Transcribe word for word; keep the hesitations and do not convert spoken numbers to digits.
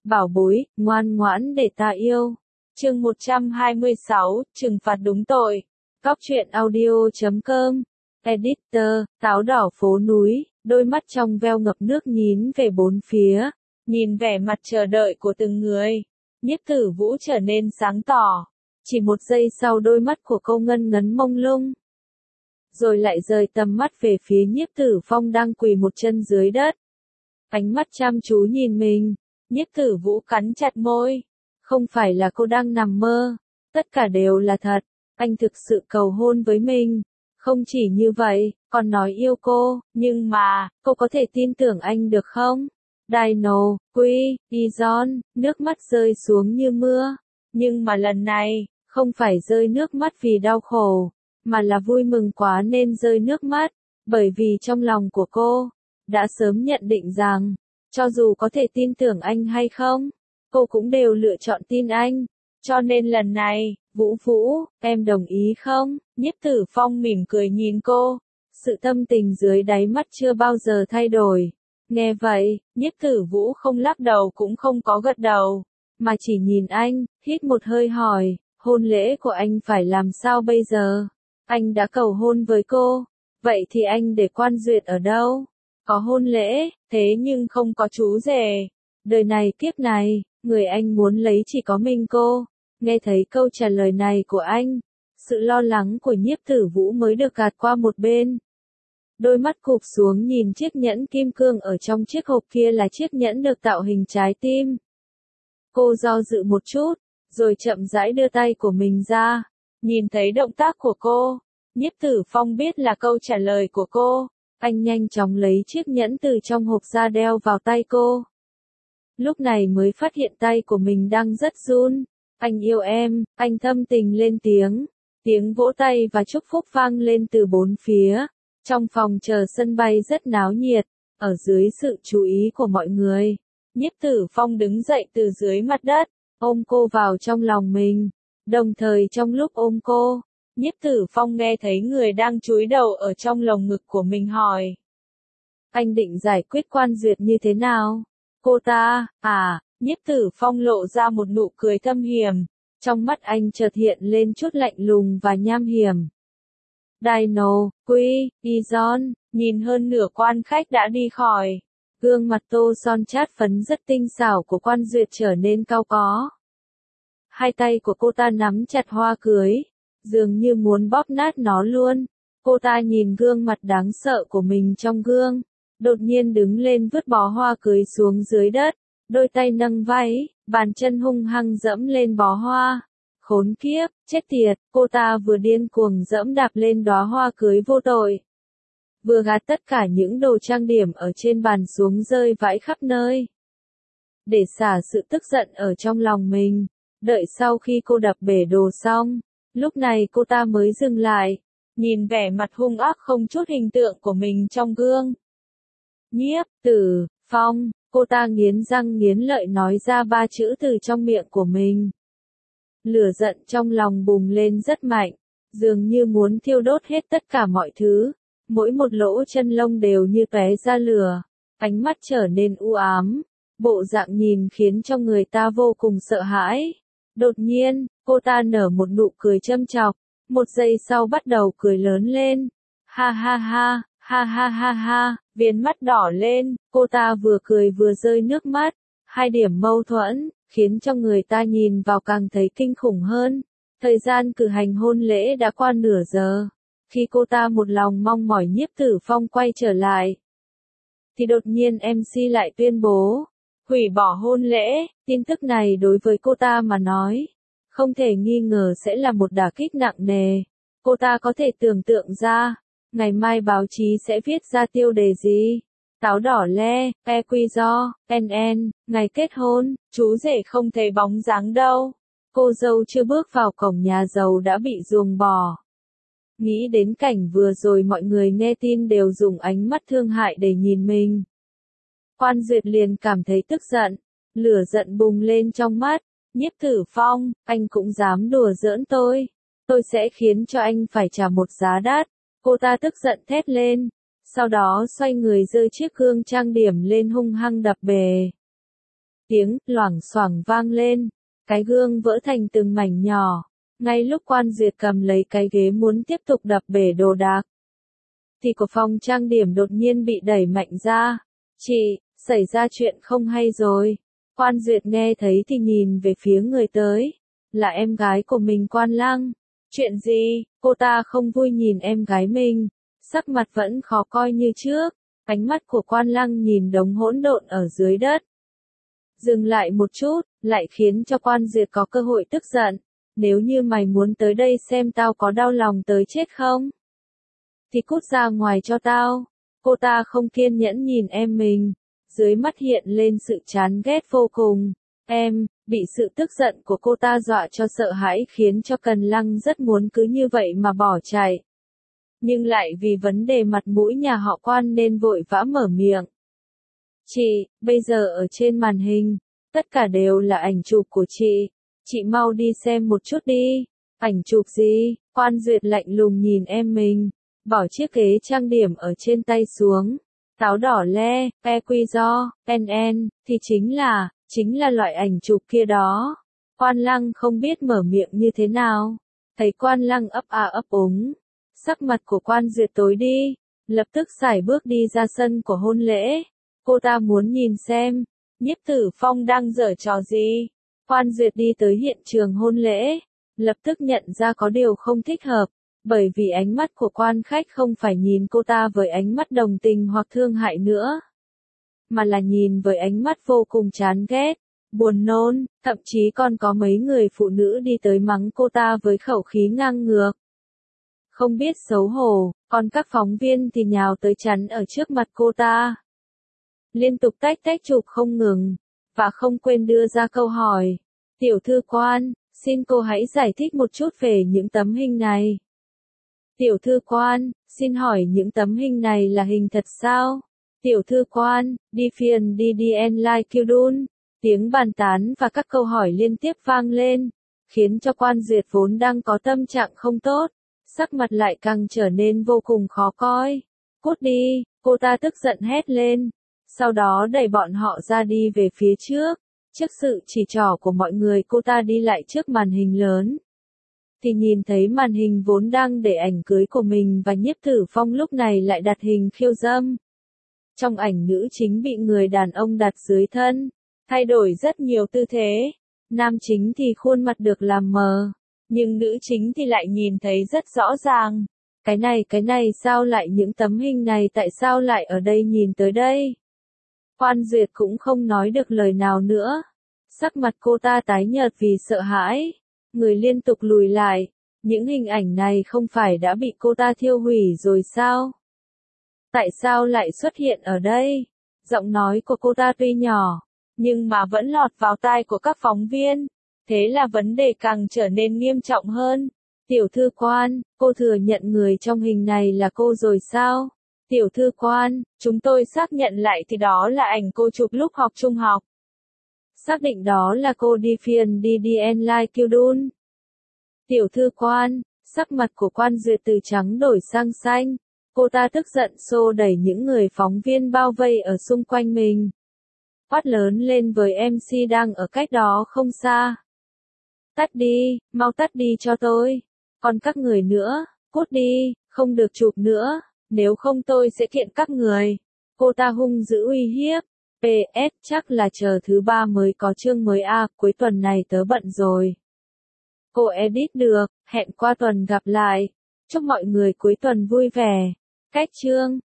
bảo bối, ngoan ngoãn để ta yêu. Chương một trăm hai mươi sáu, trừng phạt đúng tội. Cóc truyện audio chấm com. Editor, táo đỏ phố núi, đôi mắt trong veo ngập nước nhìn về bốn phía, nhìn vẻ mặt chờ đợi của từng người. Nhiếp Tử Vũ trở nên sáng tỏ. Chỉ một giây sau đôi mắt của cô ngân ngấn mông lung. Rồi lại rời tầm mắt về phía Nhiếp Tử Phong đang quỳ một chân dưới đất. Ánh mắt chăm chú nhìn mình, Nhiếp Tử Vũ cắn chặt môi. Không phải là cô đang nằm mơ, tất cả đều là thật, anh thực sự cầu hôn với mình. Không chỉ như vậy, còn nói yêu cô, nhưng mà, cô có thể tin tưởng anh được không? Dino, Quy, Izon, nước mắt rơi xuống như mưa. Nhưng mà lần này, không phải rơi nước mắt vì đau khổ, mà là vui mừng quá nên rơi nước mắt, bởi vì trong lòng của cô, đã sớm nhận định rằng, cho dù có thể tin tưởng anh hay không, cô cũng đều lựa chọn tin anh. Cho nên lần này, Vũ Vũ, em đồng ý không? Nhiếp Tử Phong mỉm cười nhìn cô, sự tâm tình dưới đáy mắt chưa bao giờ thay đổi. Nghe vậy, Nhiếp Tử Vũ không lắc đầu cũng không có gật đầu, mà chỉ nhìn anh, hít một hơi hỏi, hôn lễ của anh phải làm sao bây giờ? Anh đã cầu hôn với cô, vậy thì anh để quan duyệt ở đâu? Có hôn lễ, thế nhưng không có chú rể. Đời này kiếp này, người anh muốn lấy chỉ có mình cô. Nghe thấy câu trả lời này của anh, sự lo lắng của Nhiếp Tử Vũ mới được gạt qua một bên. Đôi mắt cụp xuống nhìn chiếc nhẫn kim cương ở trong chiếc hộp kia là chiếc nhẫn được tạo hình trái tim. Cô do dự một chút, rồi chậm rãi đưa tay của mình ra. Nhìn thấy động tác của cô, Nhiếp Tử Phong biết là câu trả lời của cô. Anh nhanh chóng lấy chiếc nhẫn từ trong hộp ra đeo vào tay cô. Lúc này mới phát hiện tay của mình đang rất run. Anh yêu em, anh thâm tình lên tiếng. Tiếng vỗ tay và chúc phúc vang lên từ bốn phía. Trong phòng chờ sân bay rất náo nhiệt, ở dưới sự chú ý của mọi người. Nhiếp Tử Phong đứng dậy từ dưới mặt đất, ôm cô vào trong lòng mình. Đồng thời trong lúc ôm cô, Nhiếp Tử Phong nghe thấy người đang chúi đầu ở trong lồng ngực của mình hỏi. Anh định giải quyết quan duyệt như thế nào? Cô ta, à, Nhiếp Tử Phong lộ ra một nụ cười thâm hiểm. Trong mắt anh chợt hiện lên chút lạnh lùng và nham hiểm. Dino, Quy, Izon, nhìn hơn nửa quan khách đã đi khỏi. Gương mặt tô son chát phấn rất tinh xảo của quan duyệt trở nên cao có. Hai tay của cô ta nắm chặt hoa cưới, dường như muốn bóp nát nó luôn. Cô ta nhìn gương mặt đáng sợ của mình trong gương, đột nhiên đứng lên vứt bó hoa cưới xuống dưới đất, đôi tay nâng váy, bàn chân hung hăng dẫm lên bó hoa. Khốn kiếp, chết tiệt, cô ta vừa điên cuồng dẫm đạp lên đóa hoa cưới vô tội, vừa gạt tất cả những đồ trang điểm ở trên bàn xuống rơi vãi khắp nơi. Để xả sự tức giận ở trong lòng mình, đợi sau khi cô đập bể đồ xong, lúc này cô ta mới dừng lại, nhìn vẻ mặt hung ác không chút hình tượng của mình trong gương. Nhiếp Tử Phong, cô ta nghiến răng nghiến lợi nói ra ba chữ từ trong miệng của mình. Lửa giận trong lòng bùng lên rất mạnh, dường như muốn thiêu đốt hết tất cả mọi thứ, mỗi một lỗ chân lông đều như tóe ra lửa, ánh mắt trở nên u ám, bộ dạng nhìn khiến cho người ta vô cùng sợ hãi. Đột nhiên, cô ta nở một nụ cười châm chọc, một giây sau bắt đầu cười lớn lên. Ha ha ha, ha ha ha ha, viền mắt đỏ lên, cô ta vừa cười vừa rơi nước mắt, hai điểm mâu thuẫn, khiến cho người ta nhìn vào càng thấy kinh khủng hơn. Thời gian cử hành hôn lễ đã qua nửa giờ. Khi cô ta một lòng mong mỏi Nhiếp Tử Phong quay trở lại, thì đột nhiên em xê lại tuyên bố hủy bỏ hôn lễ. Tin tức này đối với cô ta mà nói, không thể nghi ngờ sẽ là một đả kích nặng nề. Cô ta có thể tưởng tượng ra, ngày mai báo chí sẽ viết ra tiêu đề gì. Táo đỏ le, e quy do, en en, ngày kết hôn, chú rể không thấy bóng dáng đâu. Cô dâu chưa bước vào cổng nhà giàu đã bị ruồng bỏ. Nghĩ đến cảnh vừa rồi mọi người nghe tin đều dùng ánh mắt thương hại để nhìn mình. Quan duyệt liền cảm thấy tức giận, lửa giận bùng lên trong mắt. Nhiếp Tử Phong, anh cũng dám đùa giỡn tôi. Tôi sẽ khiến cho anh phải trả một giá đắt. Cô ta tức giận thét lên. Sau đó xoay người giơ chiếc gương trang điểm lên hung hăng đập bể. Tiếng loảng xoảng vang lên, cái gương vỡ thành từng mảnh nhỏ. Ngay lúc Quan Duyệt cầm lấy cái ghế muốn tiếp tục đập bể đồ đạc, thì của phòng trang điểm đột nhiên bị đẩy mạnh ra. Chị, xảy ra chuyện không hay rồi. Quan Duyệt nghe thấy thì nhìn về phía người tới. Là em gái của mình Quan Lăng. Chuyện gì? Cô ta không vui nhìn em gái mình. Sắc mặt vẫn khó coi như trước. Ánh mắt của Quan Lăng nhìn đống hỗn độn ở dưới đất. Dừng lại một chút, lại khiến cho Quan Duyệt có cơ hội tức giận. Nếu như mày muốn tới đây xem tao có đau lòng tới chết không? Thì cút ra ngoài cho tao. Cô ta không kiên nhẫn nhìn em mình. Dưới mắt hiện lên sự chán ghét vô cùng. Em, bị sự tức giận của cô ta dọa cho sợ hãi khiến cho Cần Lăng rất muốn cứ như vậy mà bỏ chạy. Nhưng lại vì vấn đề mặt mũi nhà họ Quan nên vội vã mở miệng. Chị, bây giờ ở trên màn hình, tất cả đều là ảnh chụp của chị. Chị mau đi xem một chút đi. Ảnh chụp gì? Quan Duyệt lạnh lùng nhìn em mình. Bỏ chiếc ghế trang điểm ở trên tay xuống. Táo đỏ le, e quy do, en en, thì chính là, chính là loại ảnh chụp kia đó. Quan Lăng không biết mở miệng như thế nào. Thấy Quan Lăng ấp à ấp úng. Sắc mặt của Quan Duyệt tối đi. Lập tức sải bước đi ra sân của hôn lễ. Cô ta muốn nhìn xem, Nhiếp Tử Phong đang giở trò gì. Quan Duyệt đi tới hiện trường hôn lễ. Lập tức nhận ra có điều không thích hợp. Bởi vì ánh mắt của quan khách không phải nhìn cô ta với ánh mắt đồng tình hoặc thương hại nữa. Mà là nhìn với ánh mắt vô cùng chán ghét, buồn nôn, thậm chí còn có mấy người phụ nữ đi tới mắng cô ta với khẩu khí ngang ngược. Không biết xấu hổ, còn các phóng viên thì nhào tới chắn ở trước mặt cô ta. Liên tục tách tách chụp không ngừng, và không quên đưa ra câu hỏi. Tiểu thư Quan, xin cô hãy giải thích một chút về những tấm hình này. Tiểu thư Quan, xin hỏi những tấm hình này là hình thật sao? Tiểu thư Quan, đi phiền đi đi en lai kiêu đun. Tiếng bàn tán và các câu hỏi liên tiếp vang lên, khiến cho Quan Duyệt vốn đang có tâm trạng không tốt, sắc mặt lại càng trở nên vô cùng khó coi. Cút đi, cô ta tức giận hét lên, sau đó đẩy bọn họ ra đi về phía trước. Trước sự chỉ trỏ của mọi người cô ta đi lại trước màn hình lớn. Thì nhìn thấy màn hình vốn đang để ảnh cưới của mình và Nhiếp Tử Phong lúc này lại đặt hình khiêu dâm. Trong ảnh nữ chính bị người đàn ông đặt dưới thân, thay đổi rất nhiều tư thế. Nam chính thì khuôn mặt được làm mờ, nhưng nữ chính thì lại nhìn thấy rất rõ ràng. Cái này cái này sao lại những tấm hình này tại sao lại ở đây nhìn tới đây? Quan Duyệt cũng không nói được lời nào nữa. Sắc mặt cô ta tái nhợt vì sợ hãi. Người liên tục lùi lại. Những hình ảnh này không phải đã bị cô ta thiêu hủy rồi sao? Tại sao lại xuất hiện ở đây? Giọng nói của cô ta tuy nhỏ, nhưng mà vẫn lọt vào tai của các phóng viên. Thế là vấn đề càng trở nên nghiêm trọng hơn. Tiểu thư Quan, cô thừa nhận người trong hình này là cô rồi sao? Tiểu thư Quan, chúng tôi xác nhận lại thì đó là ảnh cô chụp lúc học trung học. Xác định đó là cô đi phiền đi đi en lai kiêu đun. Tiểu thư Quan, sắc mặt của Quan Duyệt từ trắng đổi sang xanh. Cô ta tức giận xô đẩy những người phóng viên bao vây ở xung quanh mình. Quát lớn lên với em xê đang ở cách đó không xa. Tắt đi, mau tắt đi cho tôi. Còn các người nữa, cút đi, không được chụp nữa, nếu không tôi sẽ kiện các người. Cô ta hung dữ uy hiếp. pê ét chắc là chờ thứ ba mới có chương mới à, cuối tuần này tớ bận rồi. Cô edit được, hẹn qua tuần gặp lại. Chúc mọi người cuối tuần vui vẻ. Cách chương